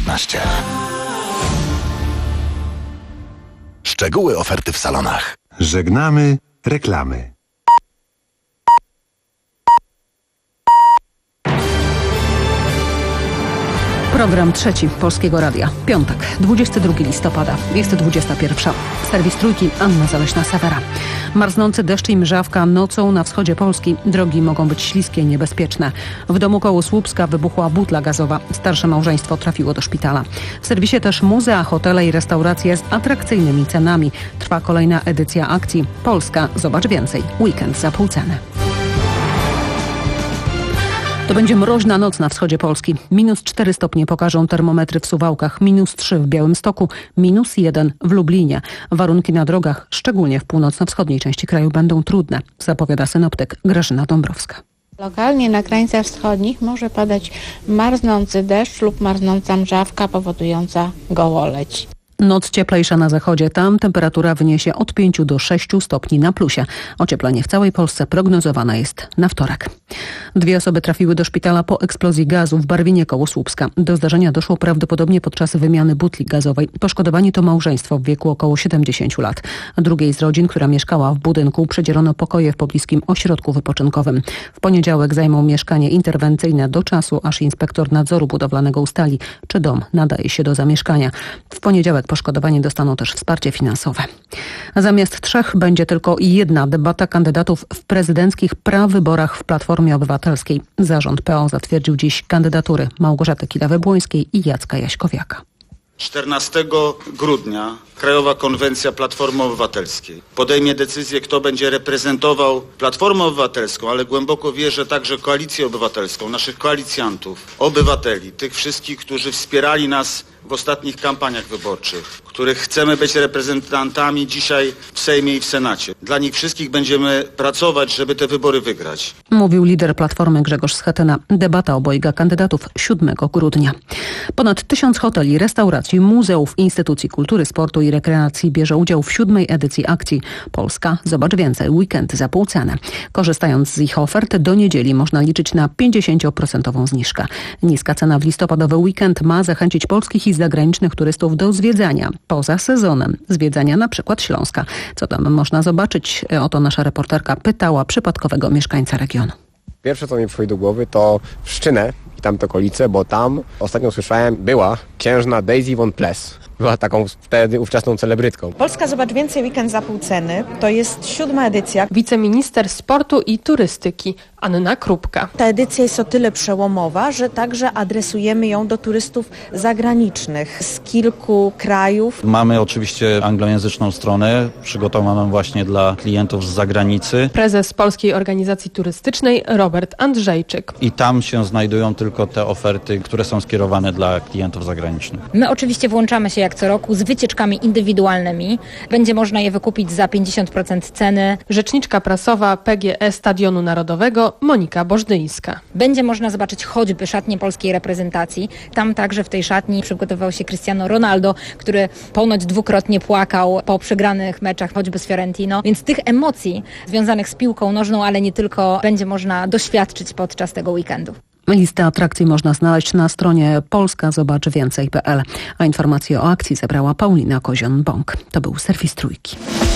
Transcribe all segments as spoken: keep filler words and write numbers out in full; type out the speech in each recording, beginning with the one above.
piętnaście. Szczegóły oferty w salonach. Żegnamy reklamy. Program trzeci Polskiego Radia. Piątek, dwudziestego drugiego listopada. Jest dwudziesta pierwsza. Serwis Trójki, Anna Zaleśna-Sawera. Marznący deszcz i mrzawka nocą na wschodzie Polski. Drogi mogą być śliskie i niebezpieczne. W domu koło Słupska wybuchła butla gazowa. Starsze małżeństwo trafiło do szpitala. W serwisie też muzea, hotele i restauracje z atrakcyjnymi cenami. Trwa kolejna edycja akcji Polska. Zobacz więcej. Weekend za pół ceny. To będzie mroźna noc na wschodzie Polski. Minus cztery stopnie pokażą termometry w Suwałkach, minus trzy w Białymstoku, minus jeden w Lublinie. Warunki na drogach, szczególnie w północno-wschodniej części kraju, będą trudne, zapowiada synoptyk Grażyna Dąbrowska. Lokalnie na krańcach wschodnich może padać marznący deszcz lub marznąca mrzawka powodująca gołoleć. Noc cieplejsza na zachodzie. Tam temperatura wyniesie od pięciu do sześciu stopni na plusie. Ocieplenie w całej Polsce prognozowane jest na wtorek. Dwie osoby trafiły do szpitala po eksplozji gazu w Barwinie koło Słupska. Do zdarzenia doszło prawdopodobnie podczas wymiany butli gazowej. Poszkodowani to małżeństwo w wieku około siedemdziesięciu lat. Drugiej z rodzin, która mieszkała w budynku, przedzielono pokoje w pobliskim ośrodku wypoczynkowym. W poniedziałek zajmą mieszkanie interwencyjne do czasu, aż inspektor nadzoru budowlanego ustali, czy dom nadaje się do zamieszkania. W poniedziałek poszkodowani dostaną też wsparcie finansowe. Zamiast trzech będzie tylko jedna debata kandydatów w prezydenckich prawyborach w Platformie Obywatelskiej. Zarząd P O zatwierdził dziś kandydatury Małgorzaty Kidawy-Błońskiej i Jacka Jaśkowiaka. czternastego grudnia Krajowa Konwencja Platformy Obywatelskiej podejmie decyzję, kto będzie reprezentował Platformę Obywatelską, ale głęboko wierzę także Koalicję Obywatelską, naszych koalicjantów, obywateli, tych wszystkich, którzy wspierali nas w ostatnich kampaniach wyborczych, których chcemy być reprezentantami dzisiaj w Sejmie i w Senacie. Dla nich wszystkich będziemy pracować, żeby te wybory wygrać. Mówił lider Platformy Grzegorz Schetyna. Debata obojga kandydatów siódmego grudnia. Ponad tysiąc hoteli, restauracji, muzeów, instytucji kultury, sportu i rekreacji bierze udział w siódmej edycji akcji Polska. Zobacz więcej. Weekend za pół ceny. Korzystając z ich ofert do niedzieli można liczyć na pięćdziesięcioprocentową zniżkę. Niska cena w listopadowy weekend ma zachęcić polskich i zagranicznych turystów do zwiedzania poza sezonem. Zwiedzania na przykład Śląska. Co tam można zobaczyć? O to nasza reporterka pytała przypadkowego mieszkańca regionu. Pierwsze, co mi przychodzi do głowy, to Wszczynę i tamte okolice, bo tam ostatnio słyszałem, była księżna Daisy von Pless. Była taką wtedy ówczesną celebrytką. Polska Zobacz Więcej Weekend za pół ceny to jest siódma edycja. Wiceminister sportu i turystyki Anna Krupka. Ta edycja jest o tyle przełomowa, że także adresujemy ją do turystów zagranicznych z kilku krajów. Mamy oczywiście anglojęzyczną stronę przygotowaną właśnie dla klientów z zagranicy. Prezes Polskiej Organizacji Turystycznej Robert Andrzejczyk. I tam się znajdują tylko te oferty, które są skierowane dla klientów zagranicznych. My oczywiście włączamy się jak co roku z wycieczkami indywidualnymi. Będzie można je wykupić za pięćdziesiąt procent ceny. Rzeczniczka prasowa P G E Stadionu Narodowego Monika Bożdyńska. Będzie można zobaczyć choćby szatnię polskiej reprezentacji. Tam także w tej szatni przygotował się Cristiano Ronaldo, który ponoć dwukrotnie płakał po przegranych meczach choćby z Fiorentino. Więc tych emocji związanych z piłką nożną, ale nie tylko, będzie można doświadczyć podczas tego weekendu. Listę atrakcji można znaleźć na stronie polska zobacz więcej kropka p l, a informacje o akcji zebrała Paulina Kozion-Bąk. To był serwis Trójki.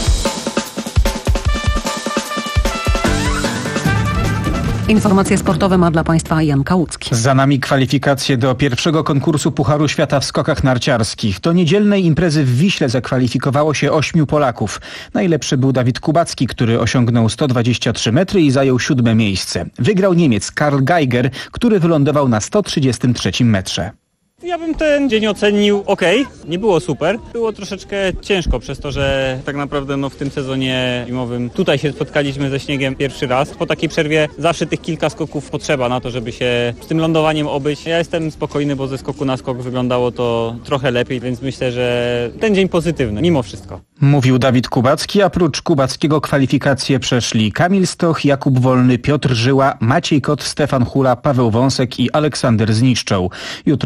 Informacje sportowe ma dla Państwa Jan Kałucki. Za nami kwalifikacje do pierwszego konkursu Pucharu Świata w skokach narciarskich. Do niedzielnej imprezy w Wiśle zakwalifikowało się ośmiu Polaków. Najlepszy był Dawid Kubacki, który osiągnął sto dwadzieścia trzy metry i zajął siódme miejsce. Wygrał Niemiec Karl Geiger, który wylądował na sto trzydziestym trzecim metrze. Ja bym ten dzień ocenił ok, nie było super. Było troszeczkę ciężko przez to, że tak naprawdę no, w tym sezonie zimowym tutaj się spotkaliśmy ze śniegiem pierwszy raz. Po takiej przerwie zawsze tych kilka skoków potrzeba na to, żeby się z tym lądowaniem obyć. Ja jestem spokojny, bo ze skoku na skok wyglądało to trochę lepiej, więc myślę, że ten dzień pozytywny, mimo wszystko. Mówił Dawid Kubacki, a prócz Kubackiego kwalifikacje przeszli Kamil Stoch, Jakub Wolny, Piotr Żyła, Maciej Kot, Stefan Hula, Paweł Wąsek i Aleksander Zniszczoł. Jutro konkurs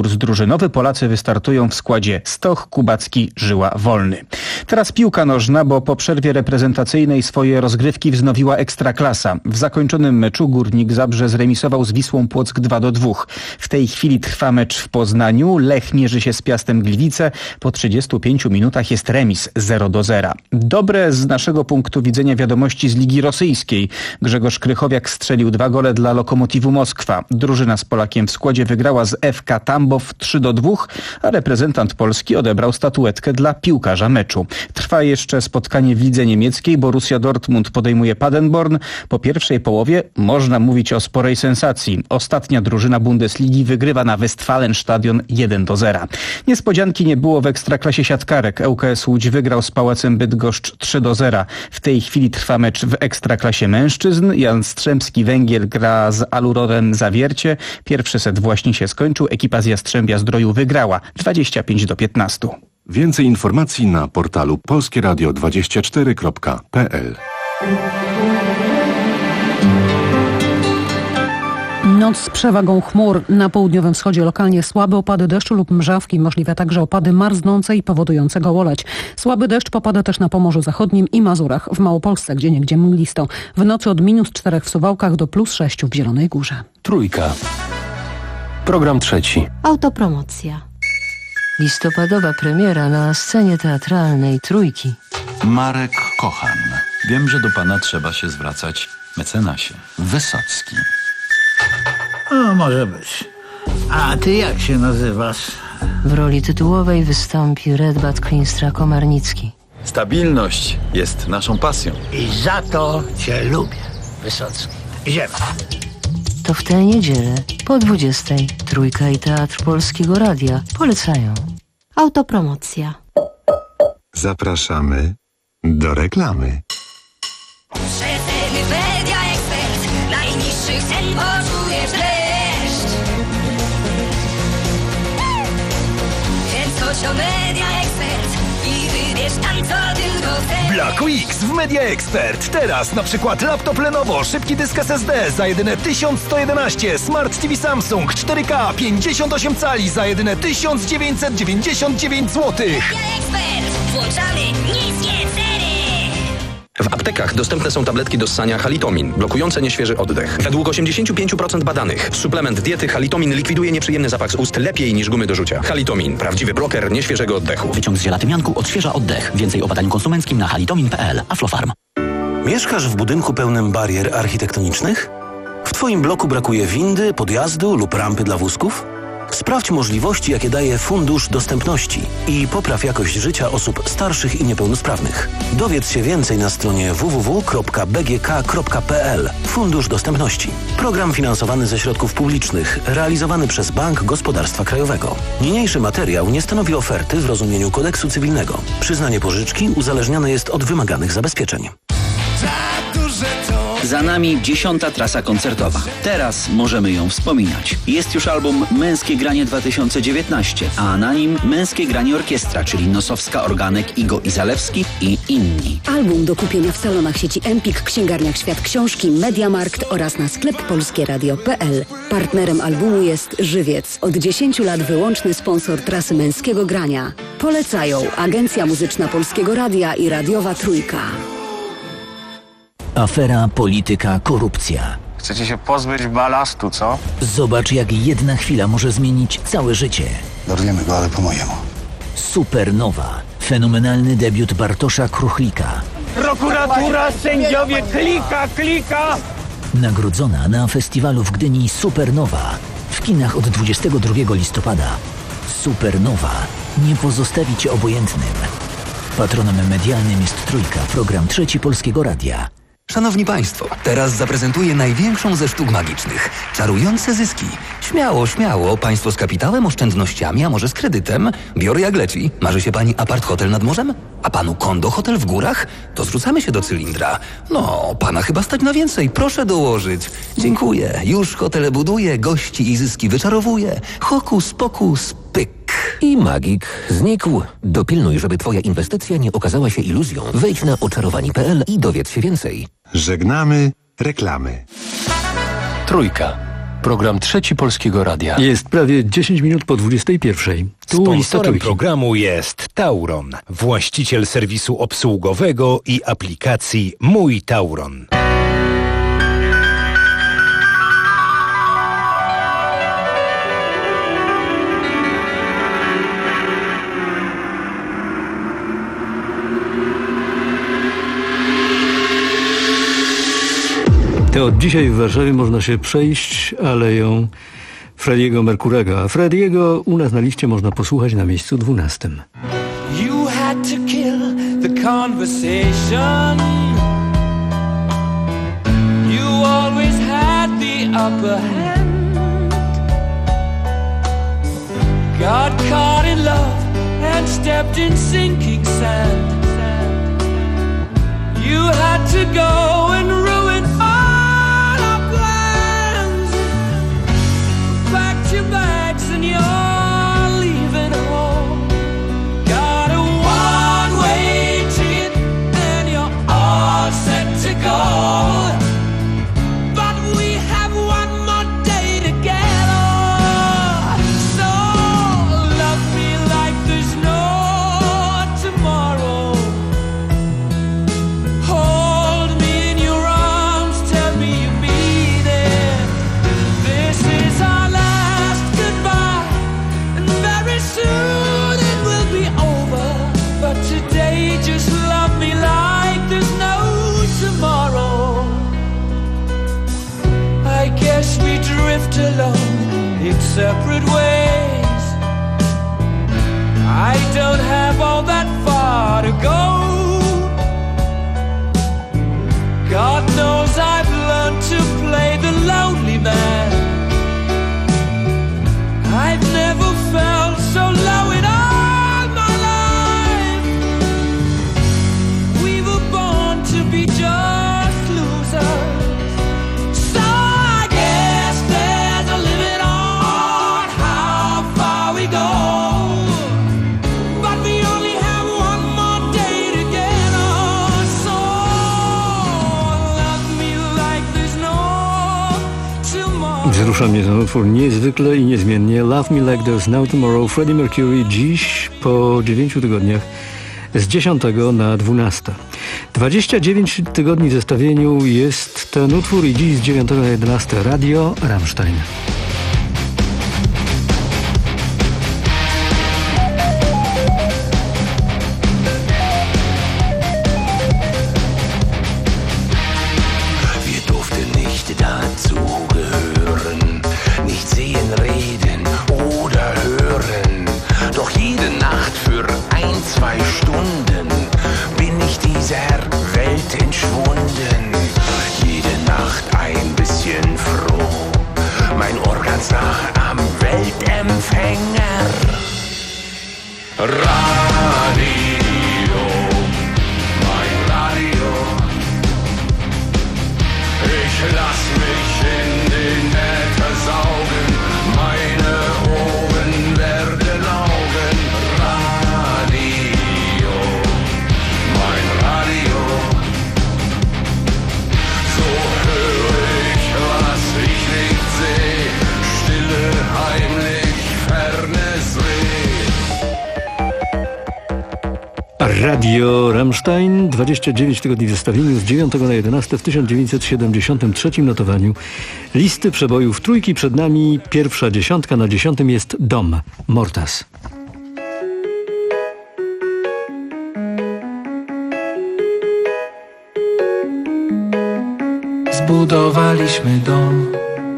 konkurs drużynowy. Polacy wystartują w składzie Stoch, Kubacki, Żyła, Wolny. Teraz piłka nożna, bo po przerwie reprezentacyjnej swoje rozgrywki wznowiła Ekstraklasa. W zakończonym meczu Górnik Zabrze zremisował z Wisłą Płock dwa do dwóch. W tej chwili trwa mecz w Poznaniu. Lech mierzy się z Piastem Gliwice. Po trzydziestu pięciu minutach jest remis zero do zera. Dobre z naszego punktu widzenia wiadomości z Ligi Rosyjskiej. Grzegorz Krychowiak strzelił dwa gole dla Lokomotivu Moskwa. Drużyna z Polakiem w składzie wygrała z F K Tambow trzy do dwóch, a reprezentant Polski odebrał statuetkę dla piłkarza meczu. Trwa jeszcze spotkanie w lidze niemieckiej. Borussia Dortmund podejmuje Paderborn. Po pierwszej połowie można mówić o sporej sensacji. Ostatnia drużyna Bundesligi wygrywa na Westfalenstadion jeden do zera. Niespodzianki nie było w Ekstraklasie siatkarek. L K S Łódź wygrał z Pałacem Bydgoszcz trzy do zera. W tej chwili trwa mecz w Ekstraklasie mężczyzn. Jan Strzemski-Węgiel gra z Alurorem Zawiercie. Pierwszy set właśnie się skończył. Ekipa z Jastrzębia Zdroju wygrała dwadzieścia pięć do piętnastu. Więcej informacji na portalu polskie radio dwadzieścia cztery kropka p l. Noc z przewagą chmur. Na południowym wschodzie lokalnie słabe opady deszczu lub mrzawki. Możliwe także opady marznące i powodujące gołoleć. Słaby deszcz popada też na Pomorzu Zachodnim i Mazurach. W Małopolsce gdzieniegdzie mglisto. W nocy od minus czterech w Suwałkach do plus sześciu w Zielonej Górze. Trójka. Program trzeci. Autopromocja. Listopadowa premiera na scenie teatralnej Trójki. Marek Kochan. Wiem, że do pana trzeba się zwracać, mecenasie. Wysocki. O, może być. A ty jak się nazywasz? W roli tytułowej wystąpi Redbat Klinstra-Komarnicki. Stabilność jest naszą pasją. I za to cię lubię, Wysocki. Idziemy. To w tę niedzielę po dwudziestej Trójka i Teatr Polskiego Radia polecają. Autopromocja. Zapraszamy do reklamy. Przeceny Media Expert. Najniższych cen poczujesz dreszcz. Więc chodź do Media Expert i wybierz tam co tylko chcesz. Black Weeks w Media Expert. Teraz na przykład laptop Lenovo, szybki dysk S S D za jedyne tysiąc sto jedenaście, Smart T V Samsung cztery K pięćdziesiąt osiem cali za jedyne tysiąc dziewięćset dziewięćdziesiąt dziewięć złotych. Media Expert. Włączamy niskie ceny. W aptekach dostępne są tabletki do ssania Halitomin, blokujące nieświeży oddech. Według osiemdziesiąt pięć procent badanych suplement diety Halitomin likwiduje nieprzyjemny zapach z ust lepiej niż gumy do rzucia. Halitomin, prawdziwy bloker nieświeżego oddechu. Wyciąg z ziela tymianku odświeża oddech. Więcej o badaniu konsumenckim na halitomin kropka p l. Aflofarm. Mieszkasz w budynku pełnym barier architektonicznych? W twoim bloku brakuje windy, podjazdu lub rampy dla wózków? Sprawdź możliwości, jakie daje Fundusz Dostępności i popraw jakość życia osób starszych i niepełnosprawnych. Dowiedz się więcej na stronie w w w kropka b g k kropka p l. Fundusz Dostępności. Program finansowany ze środków publicznych, realizowany przez Bank Gospodarstwa Krajowego. Niniejszy materiał nie stanowi oferty w rozumieniu kodeksu cywilnego. Przyznanie pożyczki uzależnione jest od wymaganych zabezpieczeń. Za nami dziesiąta trasa koncertowa. Teraz możemy ją wspominać. Jest już album Męskie Granie dwa tysiące dziewiętnaście, a na nim Męskie Granie Orkiestra, czyli Nosowska, Organek, Igo i Zalewski i inni. Album do kupienia w salonach sieci Empik, księgarniach Świat Książki, Mediamarkt oraz na sklep polskie radio kropka p l. Partnerem albumu jest Żywiec. Od dziesięciu lat wyłączny sponsor trasy Męskiego Grania. Polecają Agencja Muzyczna Polskiego Radia i Radiowa Trójka. Afera, polityka, korupcja. Chcecie się pozbyć balastu, co? Zobacz, jak jedna chwila może zmienić całe życie. Dorwiemy go, ale po mojemu. Supernowa. Fenomenalny debiut Bartosza Kruchlika. Prokuratura, sędziowie, klika, klika! Nagrodzona na festiwalu w Gdyni Supernowa. W kinach od dwudziestego drugiego listopada. Supernowa. Nie pozostawi cię obojętnym. Patronem medialnym jest Trójka, program Trzeci Polskiego Radia. Szanowni Państwo, teraz zaprezentuję największą ze sztuk magicznych. Czarujące zyski. Śmiało, śmiało. Państwo z kapitałem, oszczędnościami, a może z kredytem. Biorę jak leci. Marzy się Pani apart-hotel nad morzem? A Panu kondo-hotel w górach? To zrzucamy się do cylindra. No, Pana chyba stać na więcej. Proszę dołożyć. Dziękuję. Już hotele buduję, gości i zyski wyczarowuję. Hokus pokus pyk. I magik znikł. Dopilnuj, żeby twoja inwestycja nie okazała się iluzją. Wejdź na oczarowani kropka p l i dowiedz się więcej. Żegnamy reklamy. Trójka. Program Trzeci Polskiego Radia. Jest prawie dziesięć minut po dwudziestej pierwszej. Tu Sponsorem programu jest Tauron, właściciel serwisu obsługowego i aplikacji Mój Tauron. To od dzisiaj w Warszawie można się przejść aleją Freddie'ego Mercurego, a Freddie'ego u nas na liście można posłuchać na miejscu dwunastym. You had to kill the conversation. You always had the upper hand. Got caught in love and stepped in sinking sand. You had to go and ruin all our plans. Packed your bags and you're leaving home. Got a one-way ticket and you're all set to go. But we have one more day together. So love me like there's no tomorrow. Hold me in your arms, tell me you mean it. This is our last goodbye, and very soon it will be over. But today just love me like there's no tomorrow. I guess we drift alone in separate ways. I don't have all that far to go. God knows I've learned to play the lonely man. I've never felt so low in all my life. We were born to be just losers. So I guess there's a limit on how far we go. But we only have one more day together. So Wzrusza mnie ten utwór niezwykle i niezmiennie. Love Me Like There's No Tomorrow, Freddie Mercury, dziś po dziewięciu tygodniach z dziesiątego na dwunaste. dwadzieścia dziewięć tygodni w zestawieniu jest ten utwór i dziś z dziewiątego na jedenaste Radio Rammstein. Wir durften nicht dazugehören, nicht sehen, reden oder hören. Doch jede Nacht für ein, zwei Stunden bin ich dieser Welt entschwunden. Jede Nacht ein bisschen froh, mein Ohr ganz nah am Weltempfänger. Radio, mein Radio. Ich lass mich in den Äther saugen, meine Ohren werden Augen. Radio, mein Radio. So höre ich, was ich nicht seh, stille, heimlich, fernes Reh. Radio Rammstein, dwadzieścia dziewięć tygodni w zestawieniu z dziewiątego na jedenaste w tysiąc dziewięćset siedemdziesiątym trzecim notowaniu listy przebojów trójki. Przed nami pierwsza dziesiątka, na dziesiątym jest Dom, Mortas. Zbudowaliśmy dom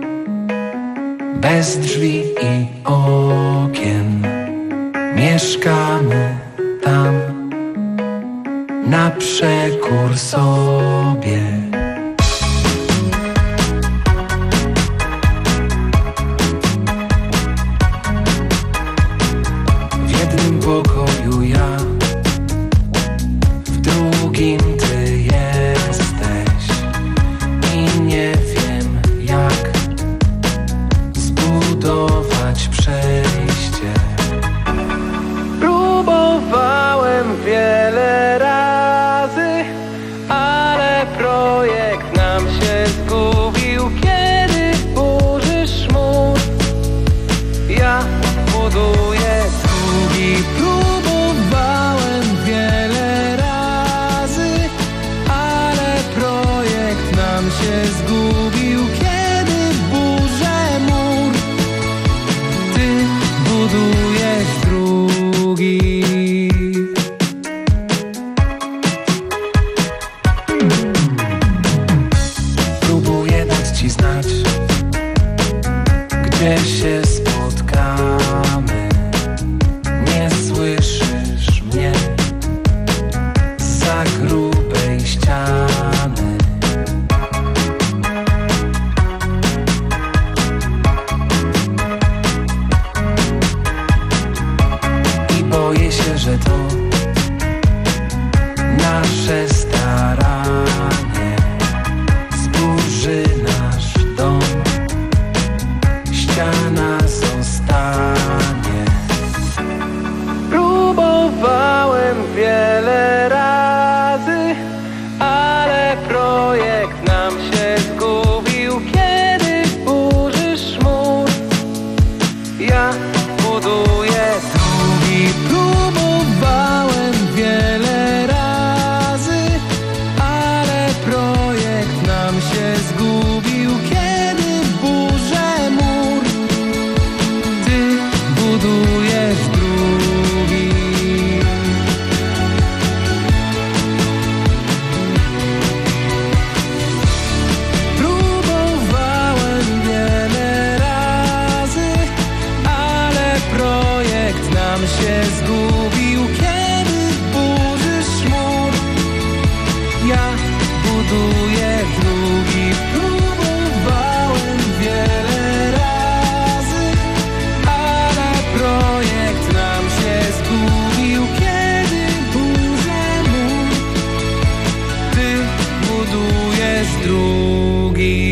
bez drzwi i okien. Mieszkamy tam na przekór sobie. W jednym pokoju ja, w drugim ty jesteś i nie wiem jak zbudować przejście. Próbowałem wiele razy, ale projekt nam się zgubił, kiedy w burzy nam się zgubił, kiedy burzy szmur. Ja buduję drugi, próbowałem wiele razy, ale projekt nam się zgubił, kiedy burzę mur. Ty budujesz drugi.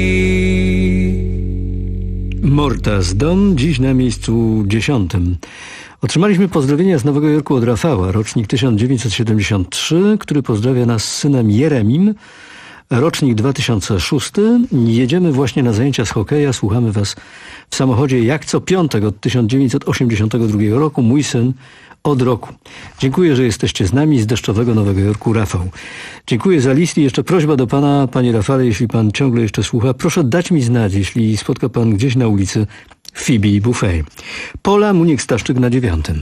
Mortas Dom, dziś na miejscu dziesiątym. Otrzymaliśmy pozdrowienia z Nowego Jorku od Rafała, rocznik tysiąc dziewięćset siedemdziesiąt trzy, który pozdrawia nas z synem Jeremim, rocznik dwa tysiące szósty. Jedziemy właśnie na zajęcia z hokeja, słuchamy was w samochodzie jak co piątek od tysiąc dziewięćset osiemdziesiątego drugiego roku, mój syn od roku. Dziękuję, że jesteście z nami z deszczowego Nowego Jorku, Rafał. Dziękuję za list i jeszcze prośba do pana, panie Rafale, jeśli pan ciągle jeszcze słucha, proszę dać mi znać, jeśli spotka pan gdzieś na ulicy Phoebe Buffet. Pola Muniek-Staszczyk na dziewiątym.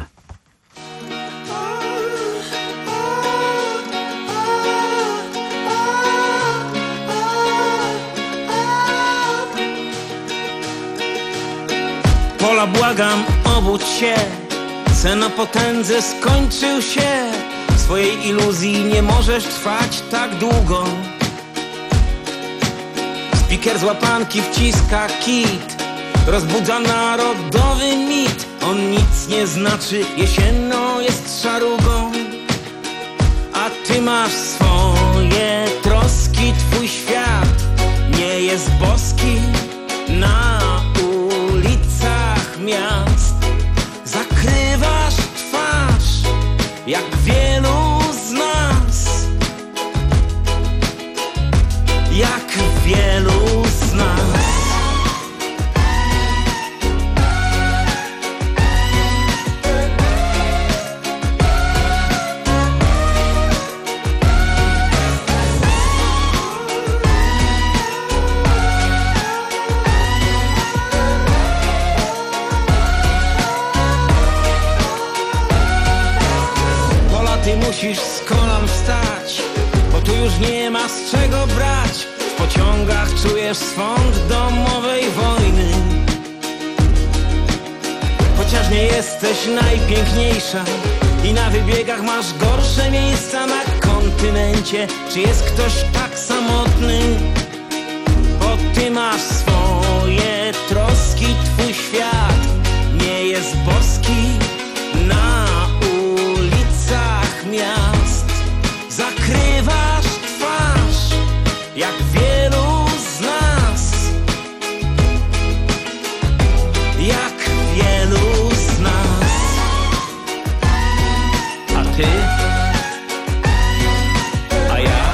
Pola, błagam, obudź się. Sen o potędze skończył się. W swojej iluzji nie możesz trwać tak długo. Spiker z łapanki wciska kit, rozbudza narodowy mit. On nic nie znaczy, jesienną jest szarugą. A ty masz swoje troski, twój świat nie jest boski. Na ulicach miast zakrywasz twarz, jak wielu z nas, jak wielu z nas. Musisz z kolan wstać, bo tu już nie ma z czego brać. W pociągach czujesz swąd domowej wojny. Chociaż nie jesteś najpiękniejsza i na wybiegach masz gorsze miejsca na kontynencie, czy jest ktoś tak samotny? Bo ty masz swoje troski, twój świat nie jest boski. Na miast zakrywasz twarz, jak wielu z nas, jak wielu z nas. A ty? A ja?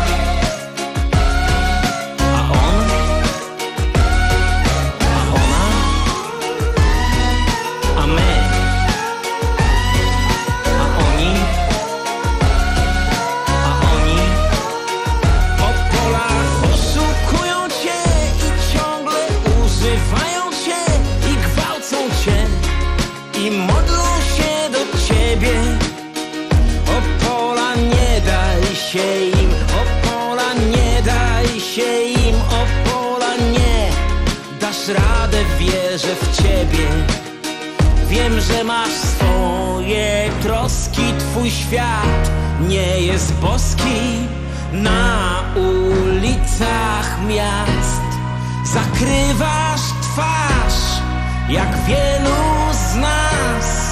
A on? A ona? A my? Im, o Pola, nie daj się im, o Pola, nie dasz radę, wierzę w ciebie. Wiem, że masz swoje troski, twój świat nie jest boski. Na ulicach miast zakrywasz twarz, jak wielu z nas.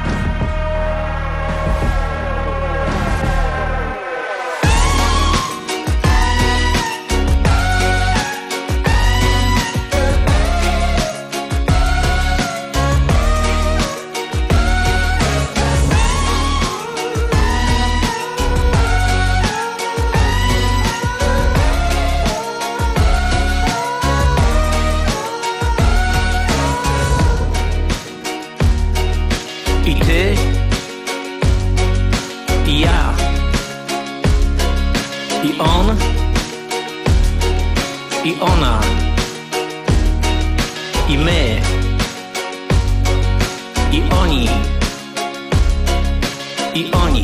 I ona, i my, i oni, i oni.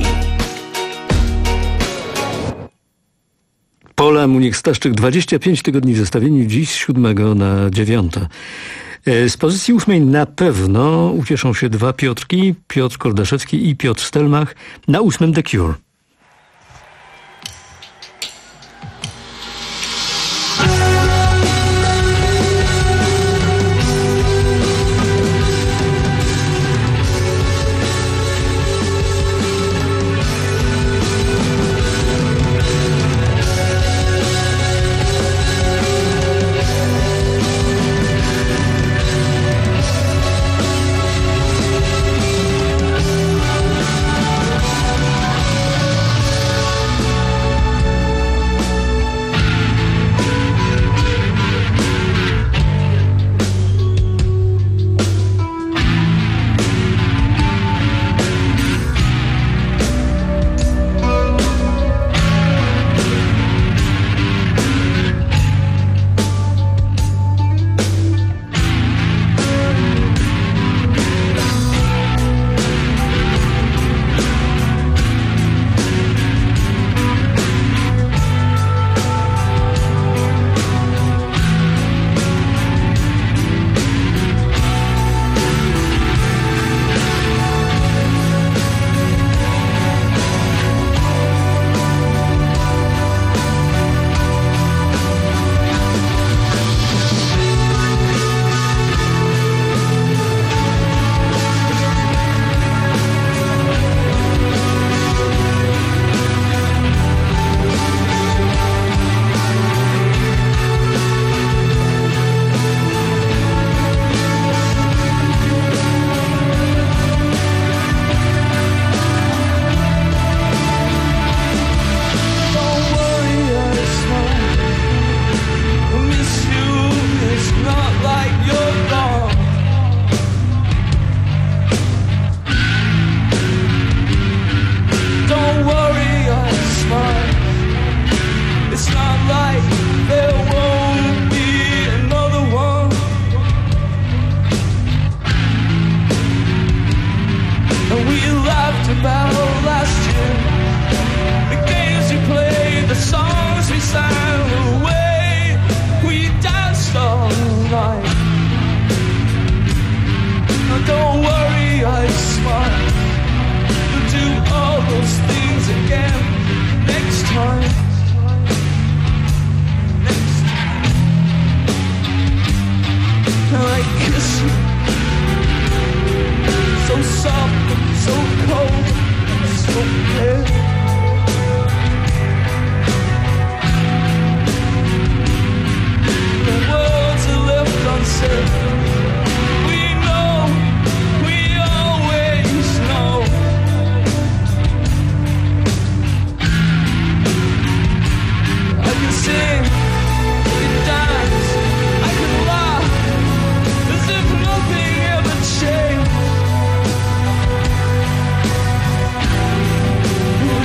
Pola Muniek-Staszczyk, dwadzieścia pięć tygodni w zestawieniu, dziś z siódmego na dziewiąte. Z pozycji ósmej na pewno ucieszą się dwa Piotrki, Piotr Kordaszewski i Piotr Stelmach. Na ósmym The Cure. Ooh.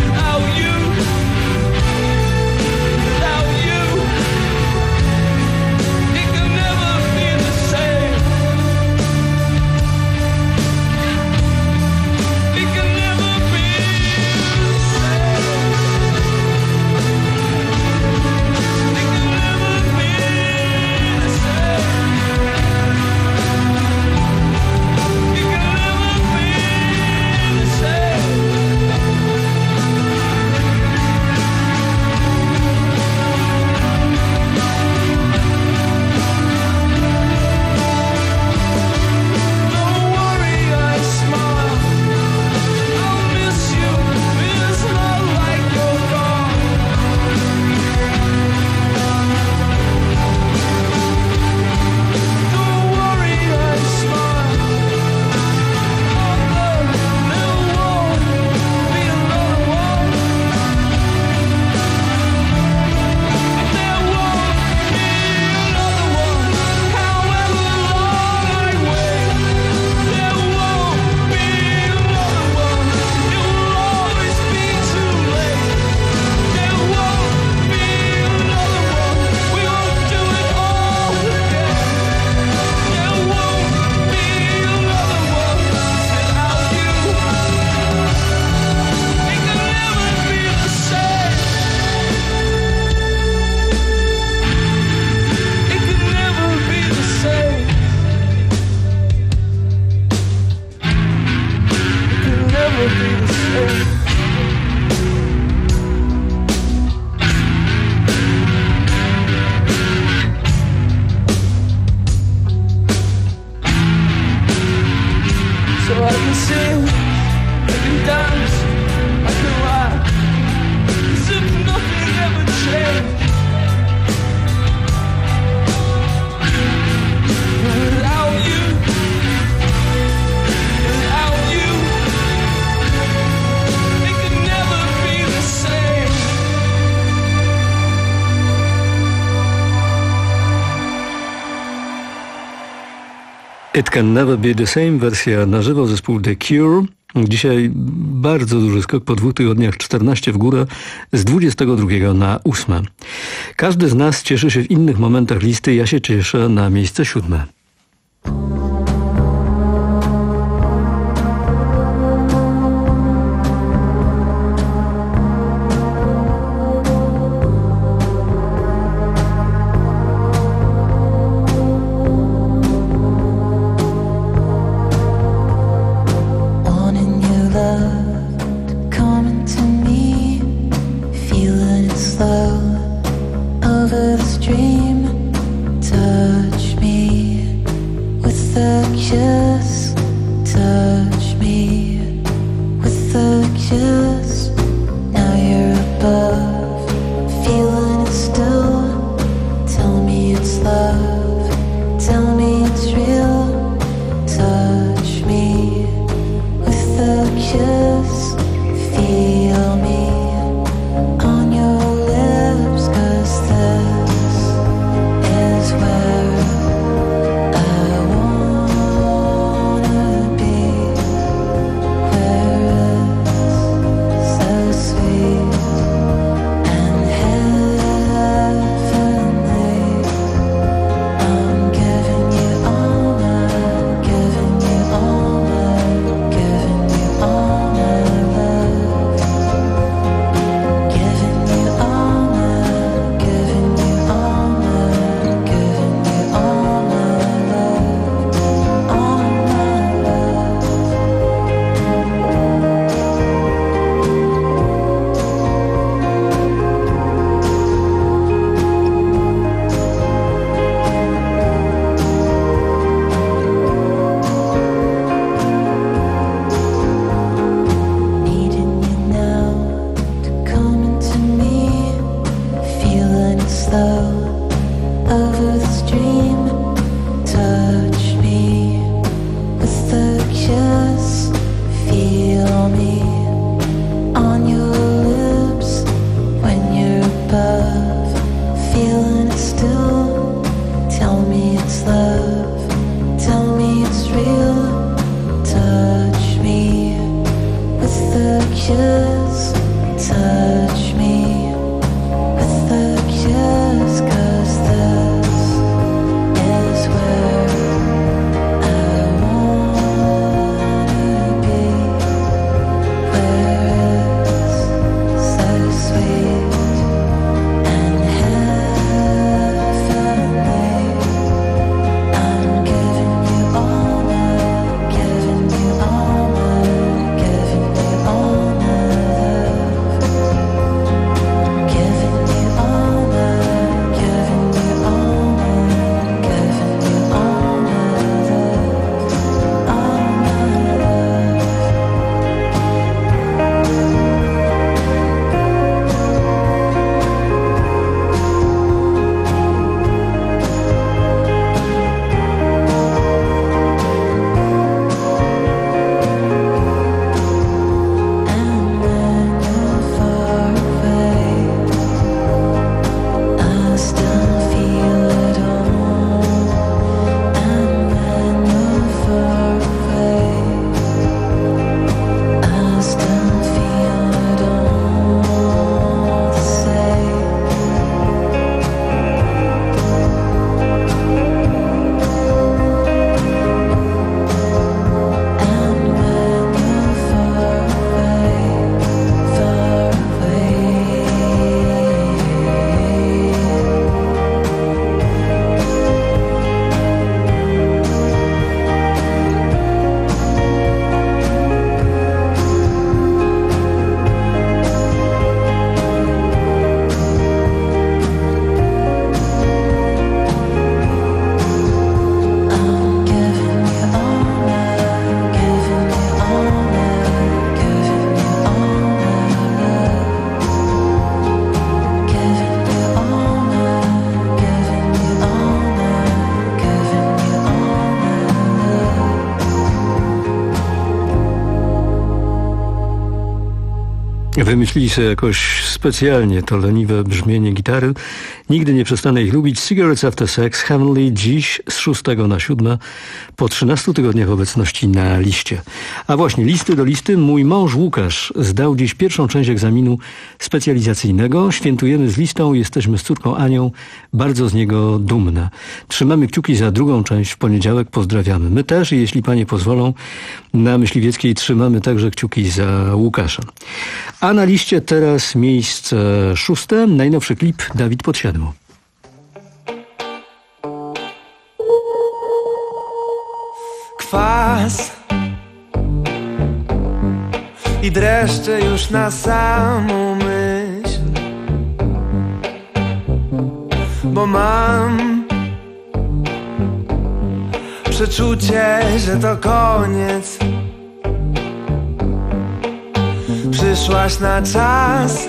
never be the same. So I can sing, I can dance, I can rock, as if nothing ever changed. And without you, without you, it could never be the same. It Can Never Be The Same, wersja na żywo, zespół The Cure. Dzisiaj bardzo duży skok po dwóch tygodniach, czternaście w górę, z dwudziestego drugiego na ósme. Każdy z nas cieszy się w innych momentach listy, ja się cieszę na miejsce siódme. Wymyślili sobie jakoś specjalnie to leniwe brzmienie gitary. Nigdy nie przestanę ich lubić. Cigarettes After Sex, Heavenly, dziś z szóstego na siódme, po trzynastu tygodniach obecności na liście. A właśnie, listy do listy. Mój mąż Łukasz zdał dziś pierwszą część egzaminu specjalizacyjnego. Świętujemy z listą, jesteśmy z córką Anią bardzo z niego dumne. Trzymamy kciuki za drugą część w poniedziałek, pozdrawiamy. My też, jeśli panie pozwolą, na Myśliwieckiej trzymamy także kciuki za Łukasza. A na liście teraz miejsce szóste, najnowszy klip Dawid Podsiadło. Kwas i dreszcze już na samą myśl, bo mam przeczucie, że to koniec. Przyszłaś na czas,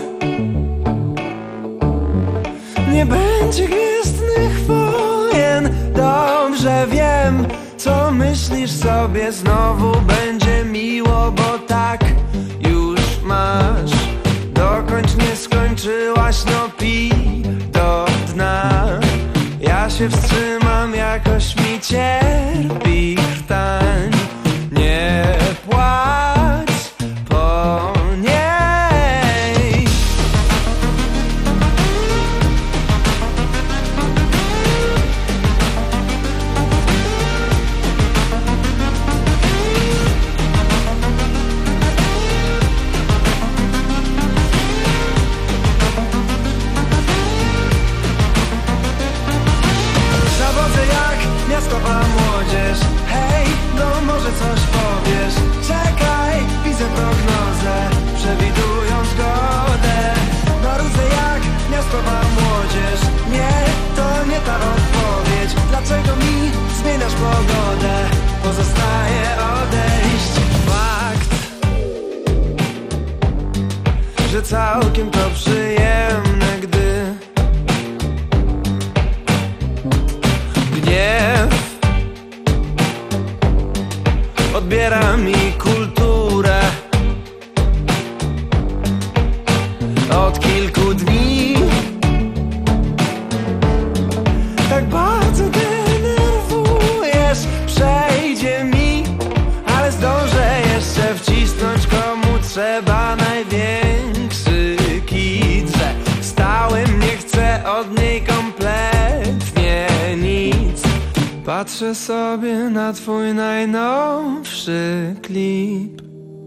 nie będzie gwiezdnych wojen. Dobrze wiem, co myślisz sobie, znowu będzie miło, bo tak już masz. Dokończ, nie skończyłaś, no pij do dna. Ja się wstrzymam, jakoś mi cierpi krtań. Nie płacz po niej. Zawodzę jak miastowa młodzież. Hej, no może coś powiesz. Czekaj, widzę prognozę, przewidują zgodę. Marudzę jak miastowa młodzież. Nie, to nie ta odpowiedź. Dlaczego mi zmieniasz pogodę? Pozostaje odejść. Fakt, że całkiem to przyjemne, gdy gniew odbiera mi kulturę. Od kilku dni tak bardzo denerwujesz. Przejdzie mi, ale zdążę jeszcze wcisnąć komu trzeba największy kit, że stałem, nie chcę od niej kompletnie nic. Patrzę sobie na twój najnowszy klip.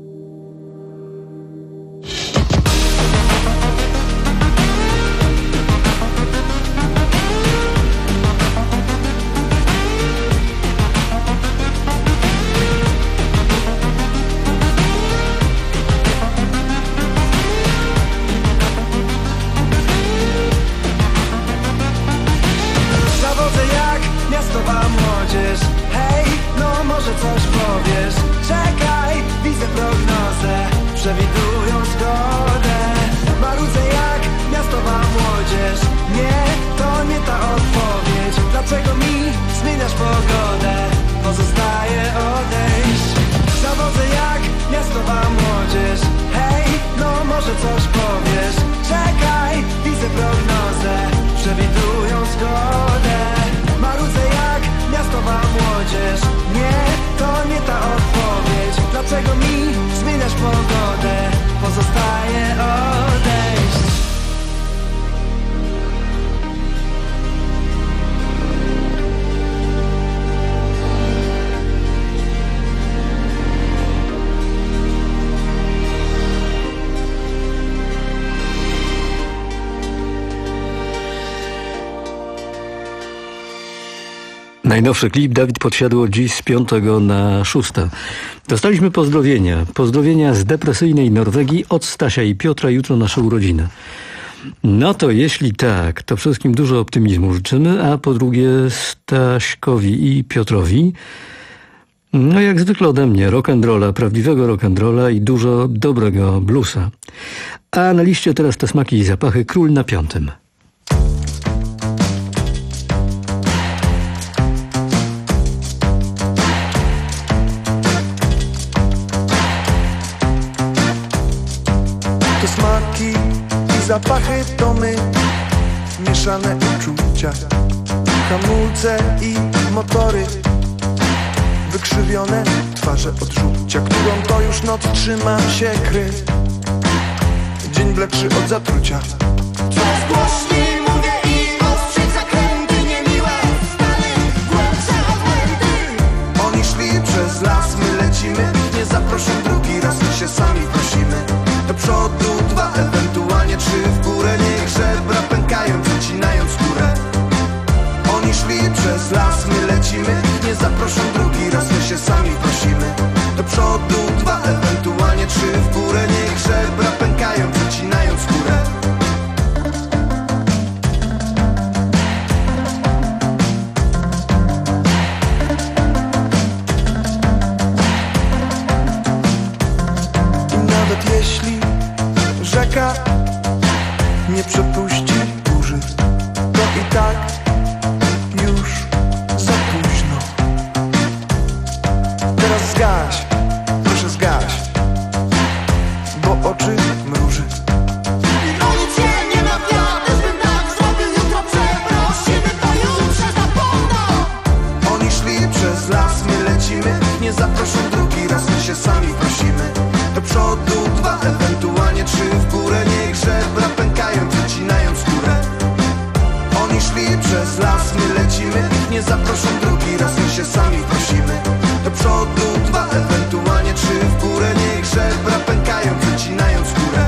Zawodzę jak miastowa młodzież. Hej, no może coś powiesz. Czekaj, widzę prognozę, przewidują zgodę. Marudzę jak miastowa młodzież. Nie, to nie ta odpowiedź. Dlaczego mi zmieniasz pogodę? Pozostaje odejść. Zawodzę jak miastowa młodzież. Hej, no może coś powiesz. Czekaj, widzę prognozę, przewidują zgodę. Marudzę jak miastowa młodzież. Nie, to nie ta odpowiedź. Dlaczego mi zmieniasz pogodę? Pozostaje odejść. Najnowszy klip Dawid Podsiadło dziś z piątego na szóste. Dostaliśmy pozdrowienia. Pozdrowienia z depresyjnej Norwegii od Stasia i Piotra. Jutro nasze urodziny. No to jeśli tak, to wszystkim dużo optymizmu życzymy, a po drugie Staśkowi i Piotrowi, no jak zwykle ode mnie, rock'n'rolla, prawdziwego rock'n'rolla i dużo dobrego bluesa. A na liście teraz te smaki i zapachy. Król na piątym. To smaki i zapachy to my, mieszane uczucia, hamulce i motory, wykrzywione twarze odrzucia, którą to już noc trzymam się kry. Dzień bledszy od zatrucia. Coraz głośniej mówię i ostrzec zakręty niemiłe, stany głębsze obłędy. Oni szli przez las, my lecimy, nie zaproszą drugi raz, my się sami prosimy. Do przodu dwa, ewentualnie trzy, w górę niech żebra pękają, wycinając skórę. Oni szli przez las, my lecimy, nie zaproszą drugi raz, my się sami prosimy. Do przodu dwa, ewentualnie trzy, w górę niech żebra pękają, wycinając skórę. I nawet jeśli rzeka nie przepuści burzy, to i tak już za późno. Teraz zgaś, proszę zgaś, bo oczy mruży. No nic się nie napia, też bym tak zrobił, jutro przeprosimy, pojutrze zapomną. Oni szli przez las, my lecimy, nie zaproszą drugi raz, my się sami prosimy. Do przodu dwa, ewentualnie trzy, w górę niech żebra pękają, wycinając skórę. Oni szli przez las, my lecimy, nie zaproszą drugi raz, my się sami prosimy. Do przodu dwa, ewentualnie trzy, w górę niech żebra pękają, wycinając skórę.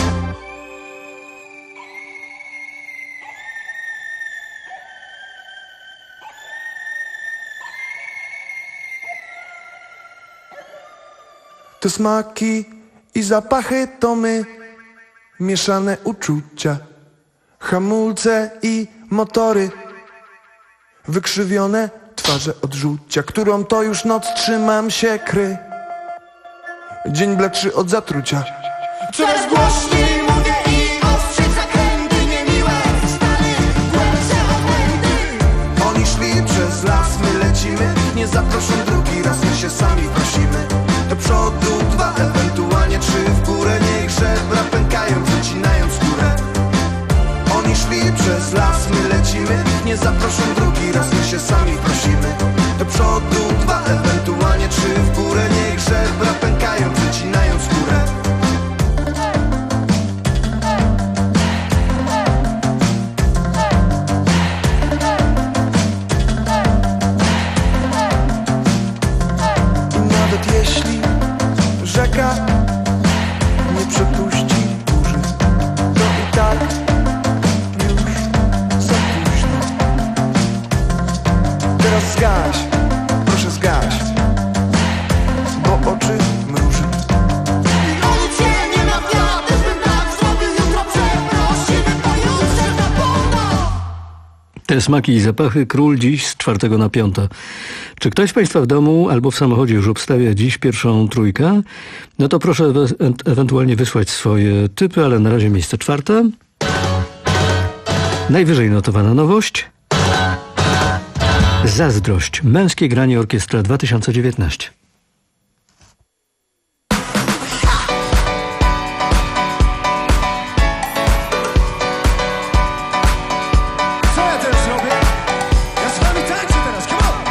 To smaki i zapachy to my, mieszane uczucia, hamulce i motory, wykrzywione twarze odrzucia, którą to już noc trzymam się kry. Dzień bledszy od zatrucia. Coraz głośniej mówię i ostrzec zakręty niemiłe, stany głębsze obłędy. Oni szli przez las, my lecimy, nie zaproszą drugi raz, my się sami prosimy. Do przodu dwa, ewentualnie trzy, w górę niech żebra pękają, wycinając skórę. Oni szli przez las, my lecimy, nie zaproszą drugi raz, my się sami prosimy. Do przodu dwa, ewentualnie trzy, w górę niech żebra pękają, wycinając skórę. I nawet jeśli rzeka nie przepuści burzy, to i tak już za późno. Teraz zgaś, proszę zgaś, bo oczy mruży. No nic się nie napia, też bym tak zrobił, jutro przeprosimy, pojutrze zapomną. Te smaki i zapachy Król dziś z czwartego na piąte. Czy ktoś z Państwa w domu albo w samochodzie już obstawia dziś pierwszą trójkę? No to proszę e- ewentualnie wysłać swoje typy, ale na razie miejsce czwarte. Najwyżej notowana nowość. Zazdrość. Męskie granie orkiestra dwa tysiące dziewiętnaście. Co ja teraz robię? Ja z wami tańczę teraz, come on!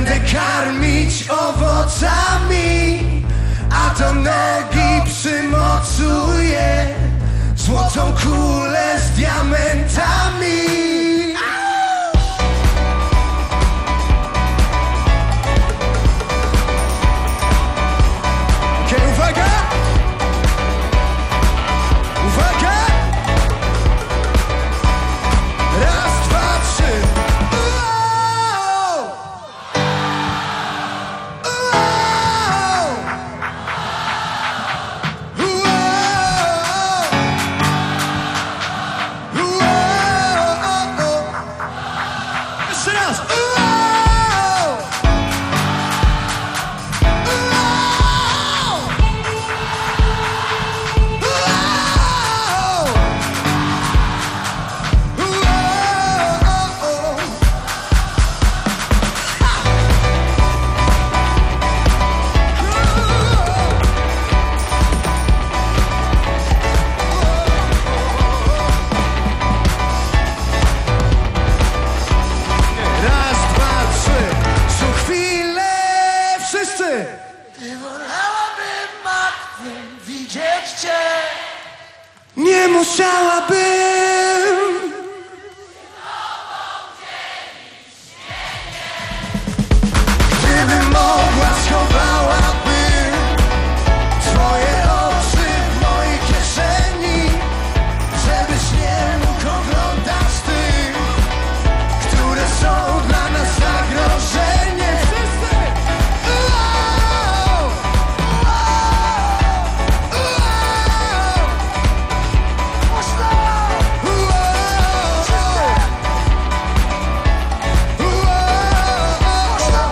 Będę karmić owocami, a do nogi przymocuję złotą kulę z diamentami. Okej, uwaga! Uwaga! Raz, dwa, trzy. Uau! Uau! Uau! Uau! Jeszcze raz! Uau! Raz, dwa, trzy. Co chwilę wszyscy. Nie wolałabym martwym widzieć cię. Nie musiałabym. Gdybym mogła, schowałabym twoje oczy w mojej kieszeni, żebyś nie mógł oglądać tych, które są dla nas zagrożeniem. Wszyscy! Uau! Uau! Uau! Mocno! Uau! Wszyscy! Uau! Mocno!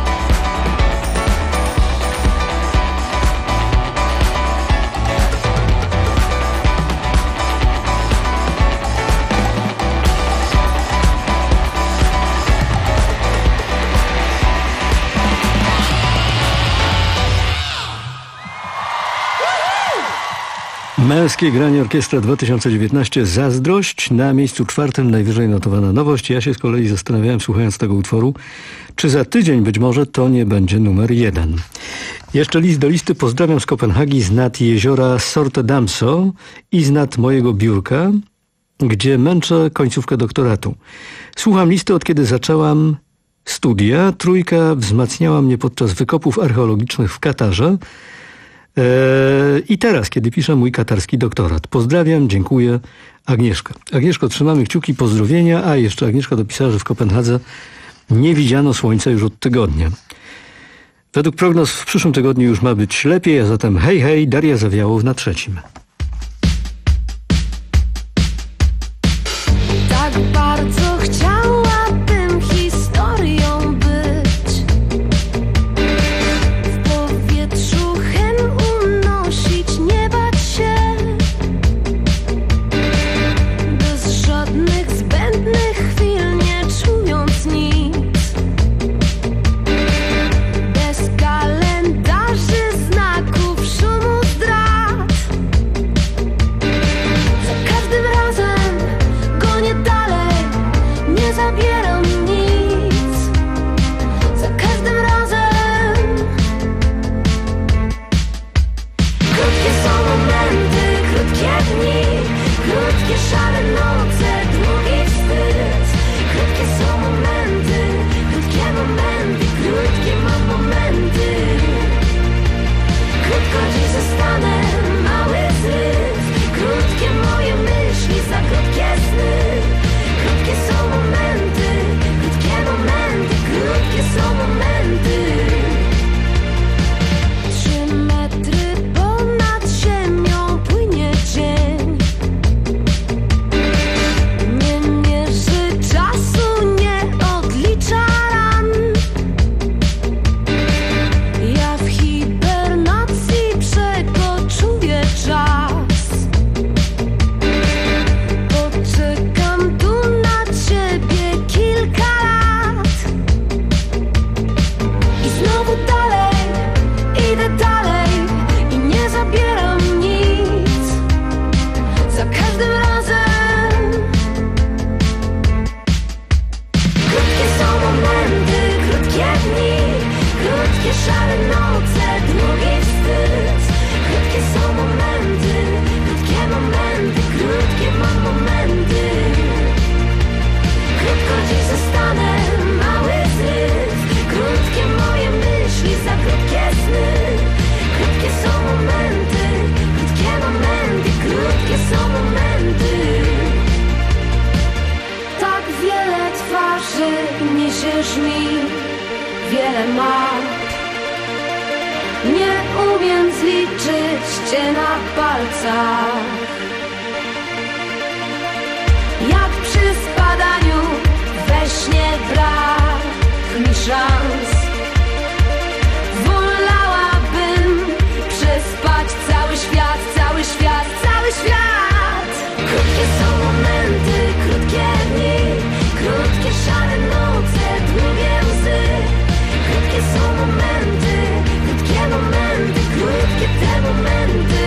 Męskie granie orkiestra dwa tysiące dziewiętnaście Zazdrość. Na miejscu czwartym najwyżej notowana nowość. Ja się z kolei zastanawiałem, słuchając tego utworu, czy za tydzień być może to nie będzie numer jeden. Jeszcze list do listy. Pozdrawiam z Kopenhagi, z nad jeziora Sortedamso i z nad mojego biurka, gdzie męczę końcówkę doktoratu. Słucham listy, od kiedy zaczęłam studia. Trójka wzmacniała mnie podczas wykopów archeologicznych w Katarze. I teraz, kiedy piszę mój katarski doktorat. Pozdrawiam, dziękuję, Agnieszka. Agnieszko, trzymamy kciuki, pozdrowienia, a jeszcze Agnieszka dopisała, że w Kopenhadze nie widziano słońca już od tygodnia. Według prognoz w przyszłym tygodniu już ma być lepiej, a zatem hej, hej, Daria Zawiałow na trzecim. Tak bardzo chciałabym historią być. W powietrzu hen unosić, nie bać się. Bez żadnych zbędnych chwil, nie czując nic. Bez kalendarzy, znaków, szumu zdrad. momenty. Tak wiele twarzy niesiesz mi, wiele masz. Nie umiem zliczyć cię na palcach. Jak przy spadaniu we śnie brak mi szans. Wolałabym przespać cały świat, cały świat, cały świat. Krótkie są momenty, krótkie dni, krótkie szare noce, długie łzy. Krótkie są momenty, krótkie momenty, krótkie te momenty.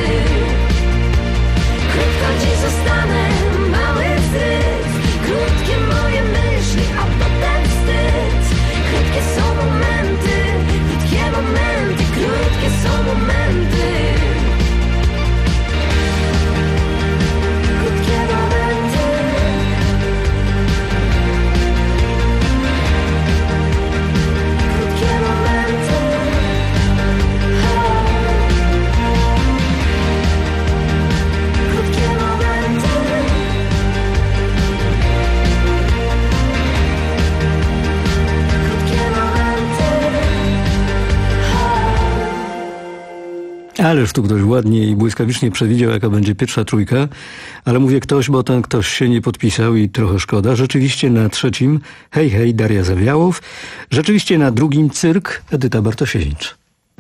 Krótko dziś zostanę, mały wstyd. Krótkie moje myśli, a potem wstyd. Krótkie są momenty, krótkie momenty, krótkie są momenty. Krótkie momenty. Krótkie momenty. Krótkie momenty. Krótkie momenty. Ależ tu ktoś ładnie i błyskawicznie przewidział, jaka będzie pierwsza trójka, ale mówię ktoś, bo ten ktoś się nie podpisał i trochę szkoda. Rzeczywiście na trzecim Hej, hej, Daria Zawiałow. Rzeczywiście na drugim Cyrk, Edyta Bartosiewicz.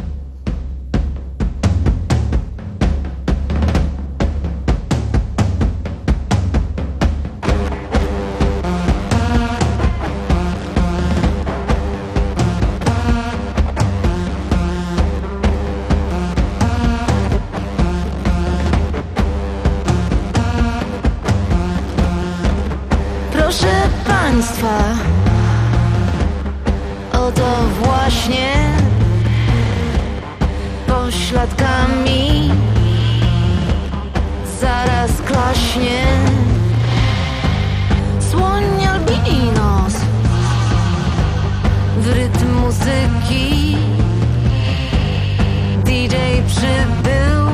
Proszę Państwa, oto właśnie pośladkami zaraz klaśnie słoń albinos w rytm muzyki. D J przybył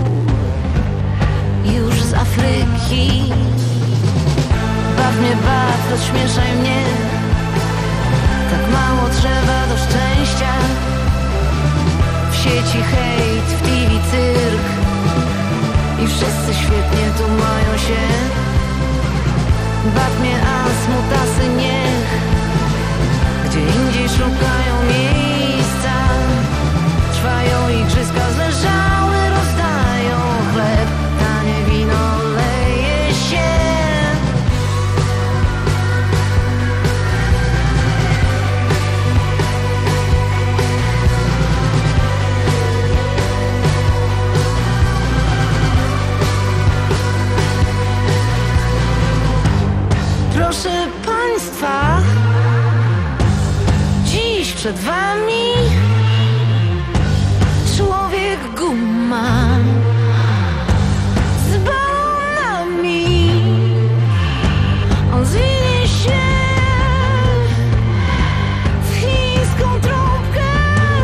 już z Afryki. Baw mnie, baw, rozśmieszaj mnie. Tak mało trzeba do szczęścia. W sieci hejt, w T V cyrk i wszyscy świetnie tu mają się. Baw mnie, a smutasy niech gdzie indziej szukają miejsca. Trwają igrzyska, zleżały rozdają chleb. Tanie wino leje się. Proszę Państwa, dziś przed Wami człowiek guma z balonami. On zwinie się w chińską trąbkę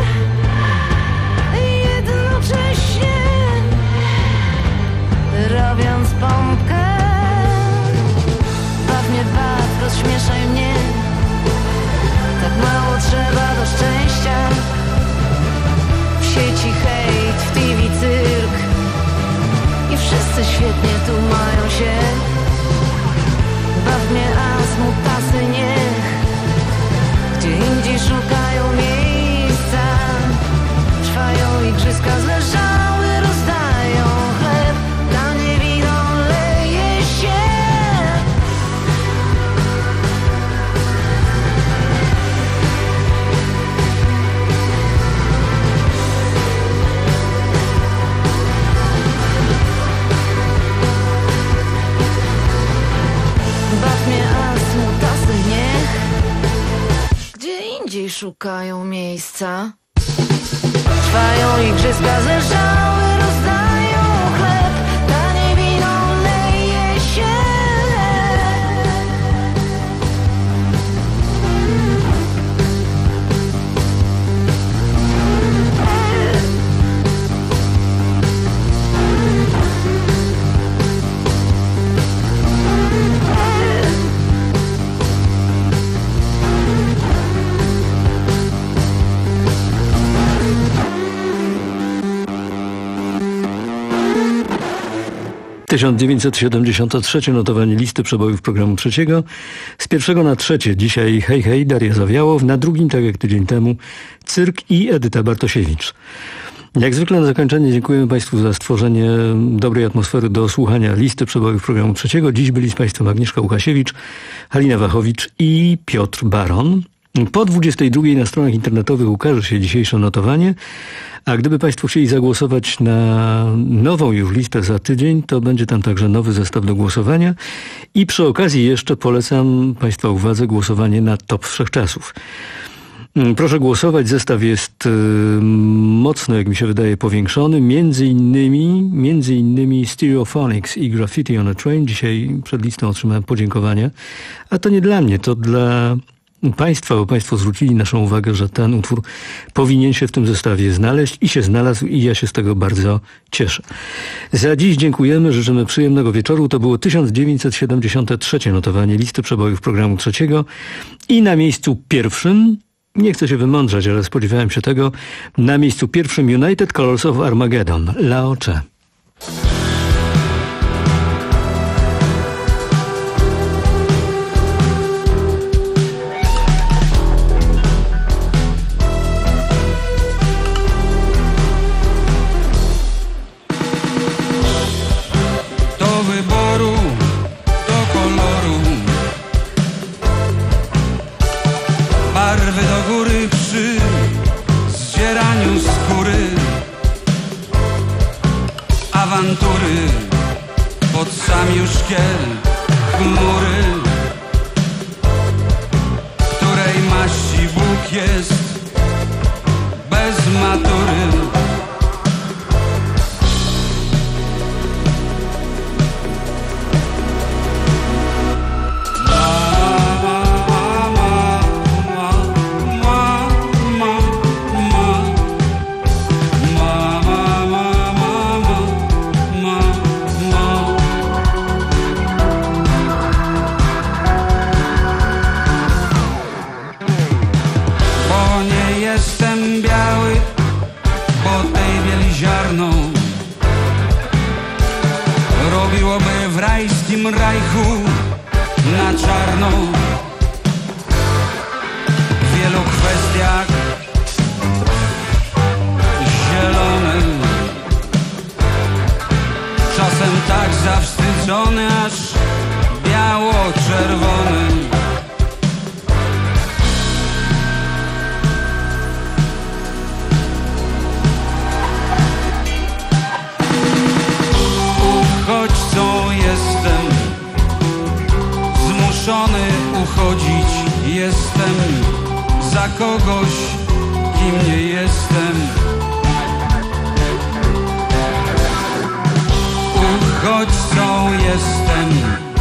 jednocześnie robiąc pompkę. Baw mnie, baw, rozśmieszaj mnie. Tak mało trzeba do szczęścia. W sieci hejt, w T V cyrk i wszyscy świetnie tu mają się. Baw mnie, a smutasy niech gdzie indziej szukają miejsca. Trwają igrzyska, zleżały rozdają chleb. Tanie wino leje się. Baw mnie, a smutasy niech gdzie indziej szukają miejsca. Trwają igrzyska, zleżały rozdają chleb. Tanie wino leje się. tysiąc dziewięćset siedemdziesiąte trzecie notowanie listy przebojów programu trzeciego. Z pierwszego na trzecie dzisiaj Hej Hej, Daria Zawiałow. Na drugim, tak jak tydzień temu, Cyrk i Edyta Bartosiewicz. Jak zwykle na zakończenie dziękujemy Państwu za stworzenie dobrej atmosfery do słuchania listy przebojów programu trzeciego. Dziś byli z Państwem Agnieszka Łukasiewicz, Halina Wachowicz i Piotr Baron. Po dwudziestej drugiej na stronach internetowych ukaże się dzisiejsze notowanie, a gdyby Państwo chcieli zagłosować na nową już listę za tydzień, to będzie tam także nowy zestaw do głosowania i przy okazji jeszcze polecam Państwa uwadze głosowanie na top wszechczasów. Proszę głosować, zestaw jest y, mocno, jak mi się wydaje, powiększony, między innymi, między innymi Stereophonics i Graffiti on a Train. Dzisiaj przed listą otrzymałem podziękowania, a to nie dla mnie, to dla Państwa, bo Państwo zwrócili naszą uwagę, że ten utwór powinien się w tym zestawie znaleźć i się znalazł i ja się z tego bardzo cieszę. Za dziś dziękujemy, życzymy przyjemnego wieczoru. To było tysiąc dziewięćset siedemdziesiąte trzecie notowanie listy przebojów programu trzeciego i na miejscu pierwszym, nie chcę się wymądrzać, ale spodziewałem się tego, na miejscu pierwszym United Colors of Armageddon, Lao Che. Barwy do góry przy zdzieraniu skóry, awantury pod sam już szkiel chmury, której maści Bóg jest bez matury. Robiłoby w rajskim rajchu na czarno w wielu kwestiach zielony, czasem tak zawstydzony, aż biało-czerwony. Uchodźcą jestem, zmuszony uchodzić jestem za kogoś, kim nie jestem. Uchodźcą jestem,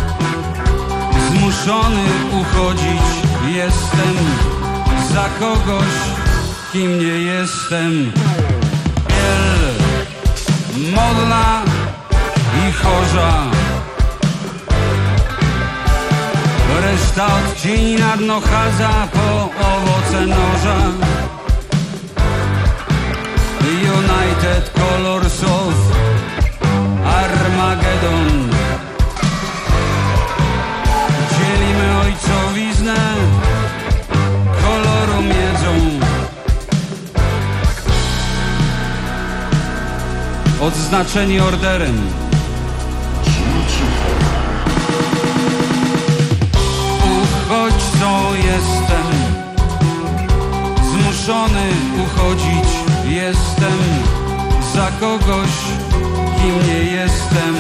zmuszony uchodzić jestem za kogoś, kim nie jestem. Biel modla i chorza, reszta odcieni na dno chadza po owoce noża. United Colors of Armageddon, dzielimy ojcowiznę koloru miedzą. Odznaczeni orderem. Uchodźcą jestem, zmuszony uchodzić jestem za kogoś, kim nie jestem.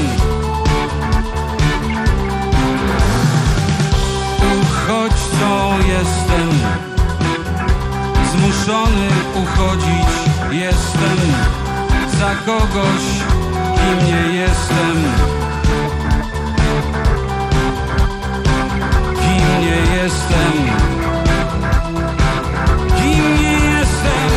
Uchodźcą jestem, zmuszony uchodzić jestem za kogoś, kim nie jestem. Kim nie jestem. Kim nie jestem.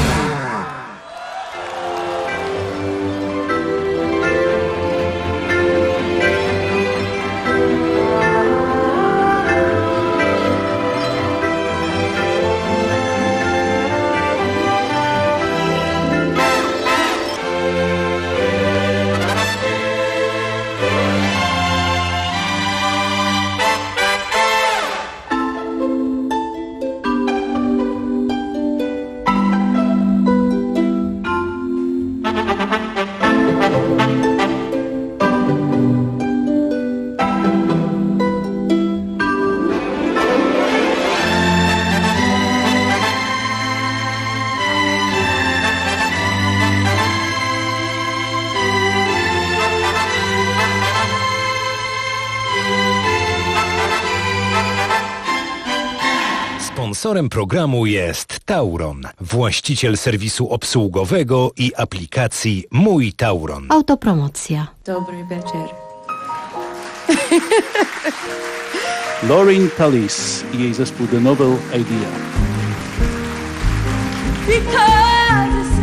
Sponsorem programu jest Tauron, właściciel serwisu obsługowego i aplikacji Mój Tauron. Autopromocja. Dobry wieczór. Lauren Tallis i jej zespół The Novel Idea. Because it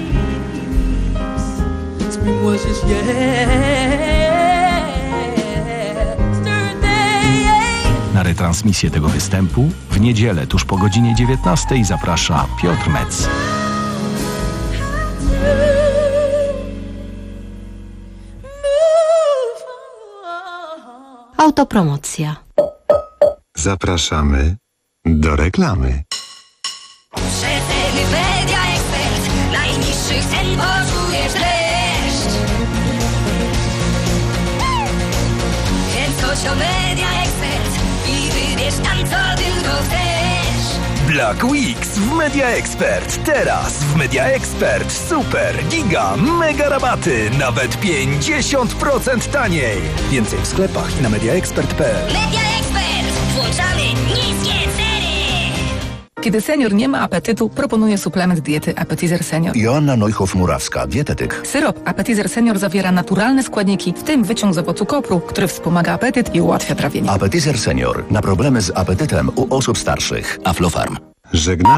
seems spring was just yesterday. Na retransmisję tego występu w niedzielę tuż po godzinie dziewiętnastej zaprasza Piotr Metz. Autopromocja. Zapraszamy do reklamy. Przeceny Media Expert. Najniższych cen poczujesz dreszcz. Więc chodź do Media Expert i wybierz tam, co tylko chcesz. Black Weeks w Media Expert. Teraz w Media Expert super, giga, mega rabaty. Nawet pięćdziesiąt procent taniej. Więcej w sklepach i na mediaexpert kropka p l. Media Expert. Włączamy niskie ceny. Kiedy senior nie ma apetytu, proponuję suplement diety Appetizer Senior. Joanna Neuhoff-Murawska, dietetyk. Syrop Appetizer Senior zawiera naturalne składniki, w tym wyciąg z owocu kopru, który wspomaga apetyt i ułatwia trawienie. Appetizer Senior. Na problemy z apetytem u osób starszych. Aflofarm. Żegna